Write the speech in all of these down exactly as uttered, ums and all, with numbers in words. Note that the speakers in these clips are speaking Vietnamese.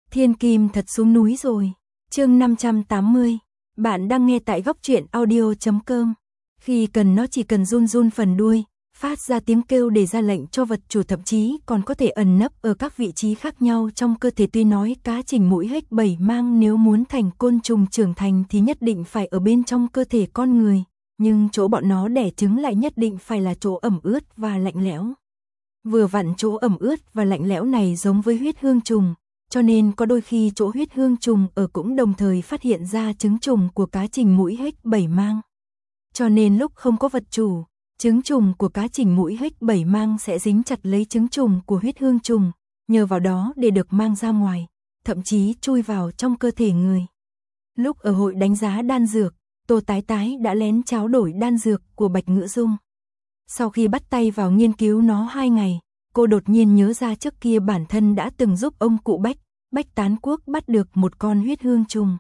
Thiên Kim thật xuống núi rồi. Chương năm trăm tám mươi. Bạn đang nghe tại góc truyện audio chấm com. Khi cần nó chỉ cần run run phần đuôi, phát ra tiếng kêu để ra lệnh cho vật chủ, thậm chí còn có thể ẩn nấp ở các vị trí khác nhau trong cơ thể. Tuy nói cá trình mũi hếch bảy mang nếu muốn thành côn trùng trưởng thành thì nhất định phải ở bên trong cơ thể con người, nhưng chỗ bọn nó đẻ trứng lại nhất định phải là chỗ ẩm ướt và lạnh lẽo. Vừa vặn chỗ ẩm ướt và lạnh lẽo này giống với huyết hương trùng, cho nên có đôi khi chỗ huyết hương trùng ở cũng đồng thời phát hiện ra trứng trùng của cá trình mũi hếch bảy mang. Cho nên lúc không có vật chủ, trứng trùng của cá trình mũi hếch bảy mang sẽ dính chặt lấy trứng trùng của huyết hương trùng, nhờ vào đó để được mang ra ngoài, thậm chí chui vào trong cơ thể người. Lúc ở hội đánh giá đan dược, Tô Tái Tái đã lén tráo đổi đan dược của Bạch Ngữ Dung. Sau khi bắt tay vào nghiên cứu nó hai ngày, cô đột nhiên nhớ ra trước kia bản thân đã từng giúp ông cụ Bách, Bách Tán Quốc bắt được một con huyết hương trùng.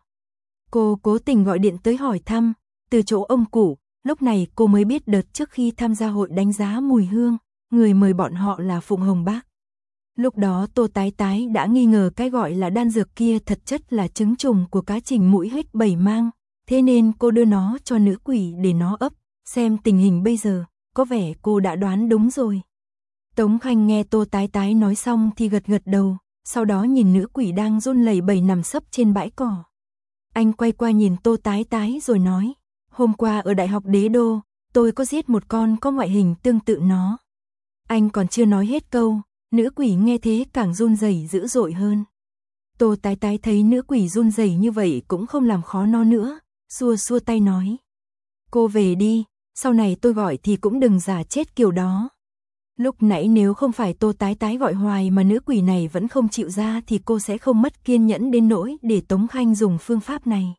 Cô cố tình gọi điện tới hỏi thăm, từ chỗ ông cụ, lúc này cô mới biết đợt trước khi tham gia hội đánh giá mùi hương, người mời bọn họ là Phụng Hồng Bác. Lúc đó Tô Tái Tái đã nghi ngờ cái gọi là đan dược kia thật chất là trứng trùng của cá trình mũi hếch bảy mang, thế nên cô đưa nó cho nữ quỷ để nó ấp, xem tình hình bây giờ, có vẻ cô đã đoán đúng rồi. Tống Khanh nghe Tô Tái Tái nói xong thì gật gật đầu, sau đó nhìn nữ quỷ đang run lẩy bẩy nằm sấp trên bãi cỏ. Anh quay qua nhìn Tô Tái Tái rồi nói, hôm qua ở Đại học Đế Đô, tôi có giết một con có ngoại hình tương tự nó. Anh còn chưa nói hết câu, nữ quỷ nghe thế càng run rẩy dữ dội hơn. Tô Tái Tái thấy nữ quỷ run rẩy như vậy cũng không làm khó nó nữa, xua xua tay nói, cô về đi, sau này tôi gọi thì cũng đừng giả chết kiểu đó. Lúc nãy nếu không phải Tô Tái Tái gọi hoài mà nữ quỷ này vẫn không chịu ra thì cô sẽ không mất kiên nhẫn đến nỗi để Tống Khanh dùng phương pháp này.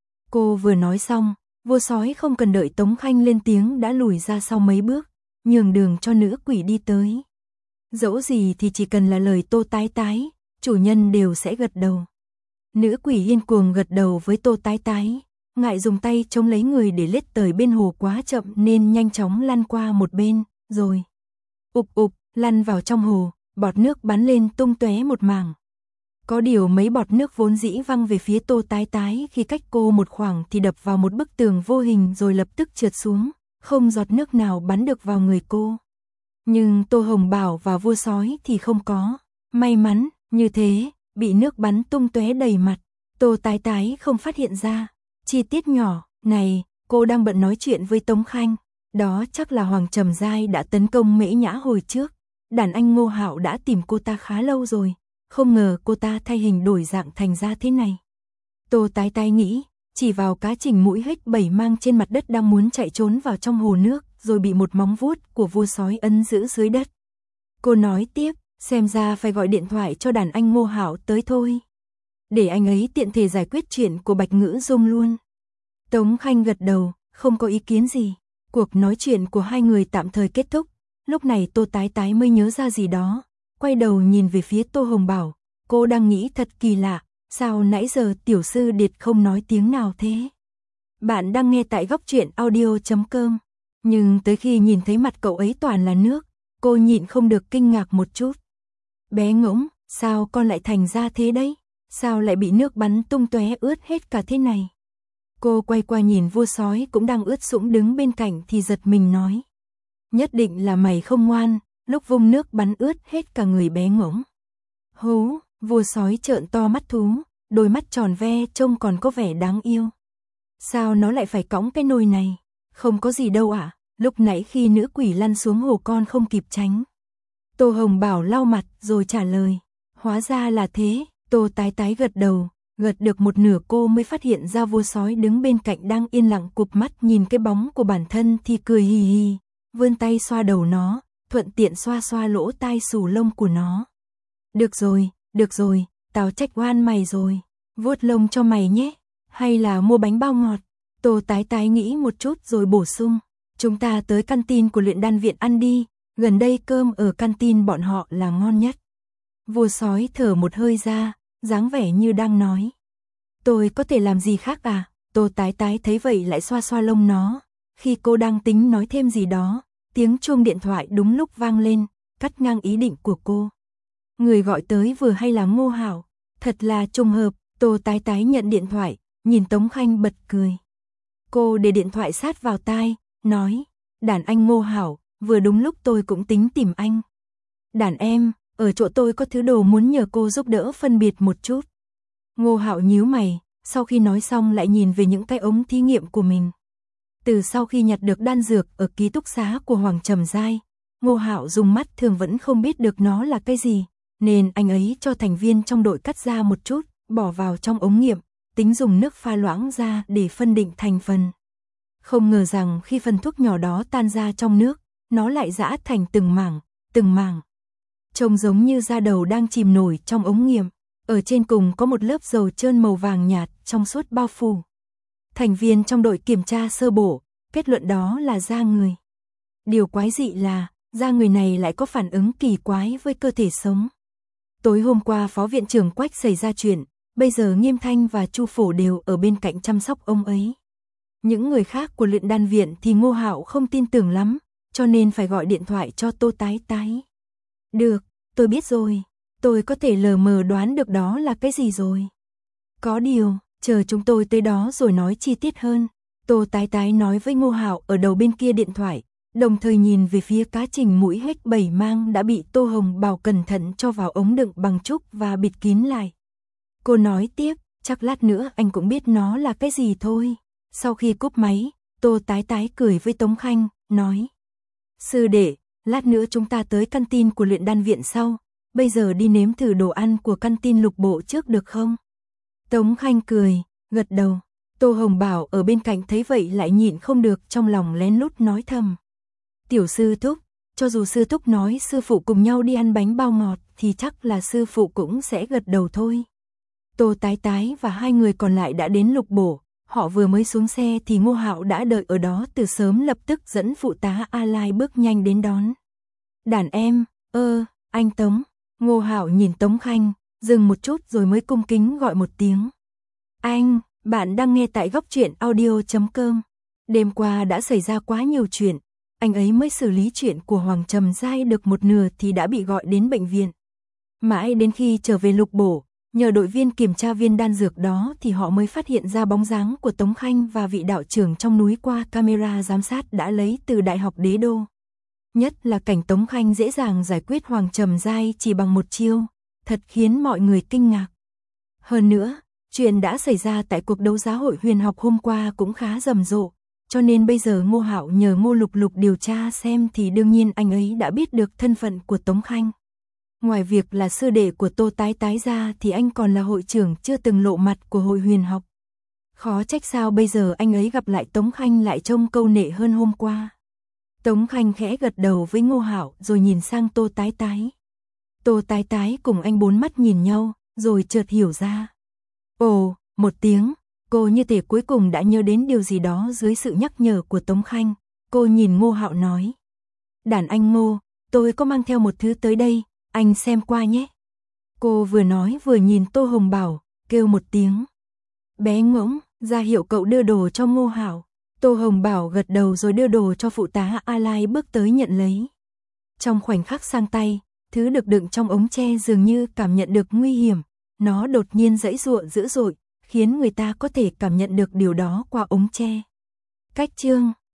Cô vừa nói xong, Vô Sói không cần đợi Tống Khanh lên tiếng đã lùi ra sau mấy bước, nhường đường cho nữ quỷ đi tới. Dẫu gì thì chỉ cần là lời Tô Tái Tái, chủ nhân đều sẽ gật đầu. Nữ quỷ điên cuồng gật đầu với Tô Tái Tái, ngại dùng tay chống lấy người để lết tới bên hồ quá chậm nên nhanh chóng lăn qua một bên, rồi ục ục, lăn vào trong hồ, bọt nước bắn lên tung tóe một mảng. Có điều mấy bọt nước vốn dĩ văng về phía Tô Tái Tái khi cách cô một khoảng thì đập vào một bức tường vô hình rồi lập tức trượt xuống, không giọt nước nào bắn được vào người cô. Nhưng Tô Hồng Bảo và Vua Sói thì không có, may mắn, như thế, bị nước bắn tung tóe đầy mặt, Tô Tái Tái không phát hiện ra. Chi tiết nhỏ, này, cô đang bận nói chuyện với Tống Khanh. Đó chắc là Hoàng Trầm Giai đã tấn công Mễ Nhã hồi trước. Đàn anh Ngô Hạo đã tìm cô ta khá lâu rồi, không ngờ cô ta thay hình đổi dạng thành ra thế này. Tô Tái Tái nghĩ, chỉ vào cá trình mũi hếch bảy mang trên mặt đất đang muốn chạy trốn vào trong hồ nước, rồi bị một móng vuốt của Vua Sói ấn giữ dưới đất. Cô nói tiếp, xem ra phải gọi điện thoại cho đàn anh Ngô Hạo tới thôi, để anh ấy tiện thể giải quyết chuyện của Bạch Ngữ Dung luôn. Tống Khanh gật đầu, không có ý kiến gì. Cuộc nói chuyện của hai người tạm thời kết thúc. Lúc này Tô Tái Tái mới nhớ ra gì đó, quay đầu nhìn về phía Tô Hồng Bảo. Cô đang nghĩ thật kỳ lạ, sao nãy giờ tiểu sư Điệt không nói tiếng nào thế? Bạn đang nghe tại góc truyện audio chấm com. Nhưng tới khi nhìn thấy mặt cậu ấy toàn là nước, cô nhịn không được kinh ngạc một chút. Bé ngỗng, sao con lại thành ra thế đấy? Sao lại bị nước bắn tung tóe ướt hết cả thế này? Cô quay qua nhìn Vua Sói cũng đang ướt sũng đứng bên cạnh thì giật mình nói, nhất định là mày không ngoan, lúc vung nước bắn ướt hết cả người bé ngỗng. Hú, Vua Sói trợn to mắt thú, đôi mắt tròn ve trông còn có vẻ đáng yêu. Sao nó lại phải cõng cái nồi này? Không có gì đâu ạ, à? Lúc nãy khi nữ quỷ lăn xuống hồ con không kịp tránh. Tô Hồng Bảo lau mặt rồi trả lời, hóa ra là thế. Tô Tái Tái gật đầu, gật được một nửa cô mới phát hiện ra Vua Sói đứng bên cạnh đang yên lặng cụp mắt nhìn cái bóng của bản thân thì cười hì hì, vươn tay xoa đầu nó, thuận tiện xoa xoa lỗ tai xù lông của nó. Được rồi, được rồi, tao trách oan mày rồi, vuốt lông cho mày nhé, hay là mua bánh bao ngọt. Tô Tái Tái nghĩ một chút rồi bổ sung, chúng ta tới canteen của luyện đan viện ăn đi, gần đây cơm ở canteen bọn họ là ngon nhất. Vua Sói thở một hơi ra, dáng vẻ như đang nói, tôi có thể làm gì khác à? Tô Tái Tái thấy vậy lại xoa xoa lông nó. Khi cô đang tính nói thêm gì đó, tiếng chuông điện thoại đúng lúc vang lên, cắt ngang ý định của cô. Người gọi tới vừa hay là Ngô Hạo. Thật là trùng hợp, Tô Tái Tái nhận điện thoại, nhìn Tống Khanh bật cười. Cô để điện thoại sát vào tai, nói, đàn anh Ngô Hảo, vừa đúng lúc tôi cũng tính tìm anh. Đàn em, ở chỗ tôi có thứ đồ muốn nhờ cô giúp đỡ phân biệt một chút. Ngô Hạo nhíu mày, sau khi nói xong lại nhìn về những cái ống thí nghiệm của mình. Từ sau khi nhặt được đan dược ở ký túc xá của Hoàng Trầm Giai, Ngô Hạo dùng mắt thường vẫn không biết được nó là cái gì, nên anh ấy cho thành viên trong đội cắt ra một chút, bỏ vào trong ống nghiệm, tính dùng nước pha loãng ra để phân định thành phần. Không ngờ rằng khi phần thuốc nhỏ đó tan ra trong nước, nó lại giã thành từng mảng, từng mảng. Trông giống như da đầu đang chìm nổi trong ống nghiệm, ở trên cùng có một lớp dầu trơn màu vàng nhạt trong suốt bao phủ. Thành viên trong đội kiểm tra sơ bộ, kết luận đó là da người. Điều quái dị là, da người này lại có phản ứng kỳ quái với cơ thể sống. Tối hôm qua Phó Viện trưởng Quách xảy ra chuyện, bây giờ Nghiêm Thanh và Chu Phổ đều ở bên cạnh chăm sóc ông ấy. Những người khác của luyện đan viện thì Ngô Hạo không tin tưởng lắm, cho nên phải gọi điện thoại cho Tô Tái Tái. Được, tôi biết rồi, tôi có thể lờ mờ đoán được đó là cái gì rồi. Có điều, chờ chúng tôi tới đó rồi nói chi tiết hơn. Tô Tái Tái nói với Ngô Hạo ở đầu bên kia điện thoại, đồng thời nhìn về phía cá trình mũi hếch bảy mang đã bị Tô Hồng Bảo cẩn thận cho vào ống đựng bằng trúc và bịt kín lại. Cô nói tiếp, chắc lát nữa anh cũng biết nó là cái gì thôi. Sau khi cúp máy, Tô Tái Tái cười với Tống Khanh, nói. Sư đệ, lát nữa chúng ta tới căn tin của luyện đan viện sau, bây giờ đi nếm thử đồ ăn của căn tin Lục Bộ trước được không? Tống Khanh cười, gật đầu. Tô Hồng Bảo ở bên cạnh thấy vậy lại nhịn không được, trong lòng lén lút nói thầm. Tiểu sư thúc, cho dù sư thúc nói sư phụ cùng nhau đi ăn bánh bao ngọt thì chắc là sư phụ cũng sẽ gật đầu thôi. Tô Tái Tái và hai người còn lại đã đến Lục Bộ, họ vừa mới xuống xe thì Ngô Hạo đã đợi ở đó từ sớm, lập tức dẫn phụ tá A Lai bước nhanh đến đón. Đàn em, ơ, anh Tống. Ngô Hạo nhìn Tống Khanh, dừng một chút rồi mới cung kính gọi một tiếng. Anh, bạn đang nghe tại góc truyện audio chấm com. Đêm qua đã xảy ra quá nhiều chuyện, anh ấy mới xử lý chuyện của Hoàng Trầm Giai được một nửa thì đã bị gọi đến bệnh viện. Mãi đến khi trở về Lục Bộ, nhờ đội viên kiểm tra viên đan dược đó thì họ mới phát hiện ra bóng dáng của Tống Khanh và vị đạo trưởng trong núi qua camera giám sát đã lấy từ Đại học Đế Đô. Nhất là cảnh Tống Khanh dễ dàng giải quyết Hoàng Trầm Giai chỉ bằng một chiêu, thật khiến mọi người kinh ngạc. Hơn nữa, chuyện đã xảy ra tại cuộc đấu giá hội huyền học hôm qua cũng khá rầm rộ, cho nên bây giờ Ngô Hạo nhờ Ngô Lục Lục điều tra xem thì đương nhiên anh ấy đã biết được thân phận của Tống Khanh. Ngoài việc là sư đệ của Tô Tái Tái ra thì anh còn là hội trưởng chưa từng lộ mặt của hội huyền học. Khó trách sao bây giờ anh ấy gặp lại Tống Khanh lại trông câu nệ hơn hôm qua. Tống Khanh khẽ gật đầu với Ngô Hạo rồi nhìn sang Tô Tái Tái. Tô Tái Tái cùng anh bốn mắt nhìn nhau, rồi chợt hiểu ra. Ồ, một tiếng, cô như thể cuối cùng đã nhớ đến điều gì đó dưới sự nhắc nhở của Tống Khanh. Cô nhìn Ngô Hạo nói. Đàn anh Ngô, tôi có mang theo một thứ tới đây, anh xem qua nhé. Cô vừa nói vừa nhìn Tô Hồng Bảo, kêu một tiếng. Bé Ngỗng, ra hiệu cậu đưa đồ cho Ngô Hạo. Tô Hồng Bảo gật đầu rồi đưa đồ cho phụ tá A Lai bước tới nhận lấy. Trong khoảnh khắc sang tay, thứ được đựng trong ống tre dường như cảm nhận được nguy hiểm. Nó đột nhiên giãy giụa dữ dội, khiến người ta có thể cảm nhận được điều đó qua ống tre. Cách chương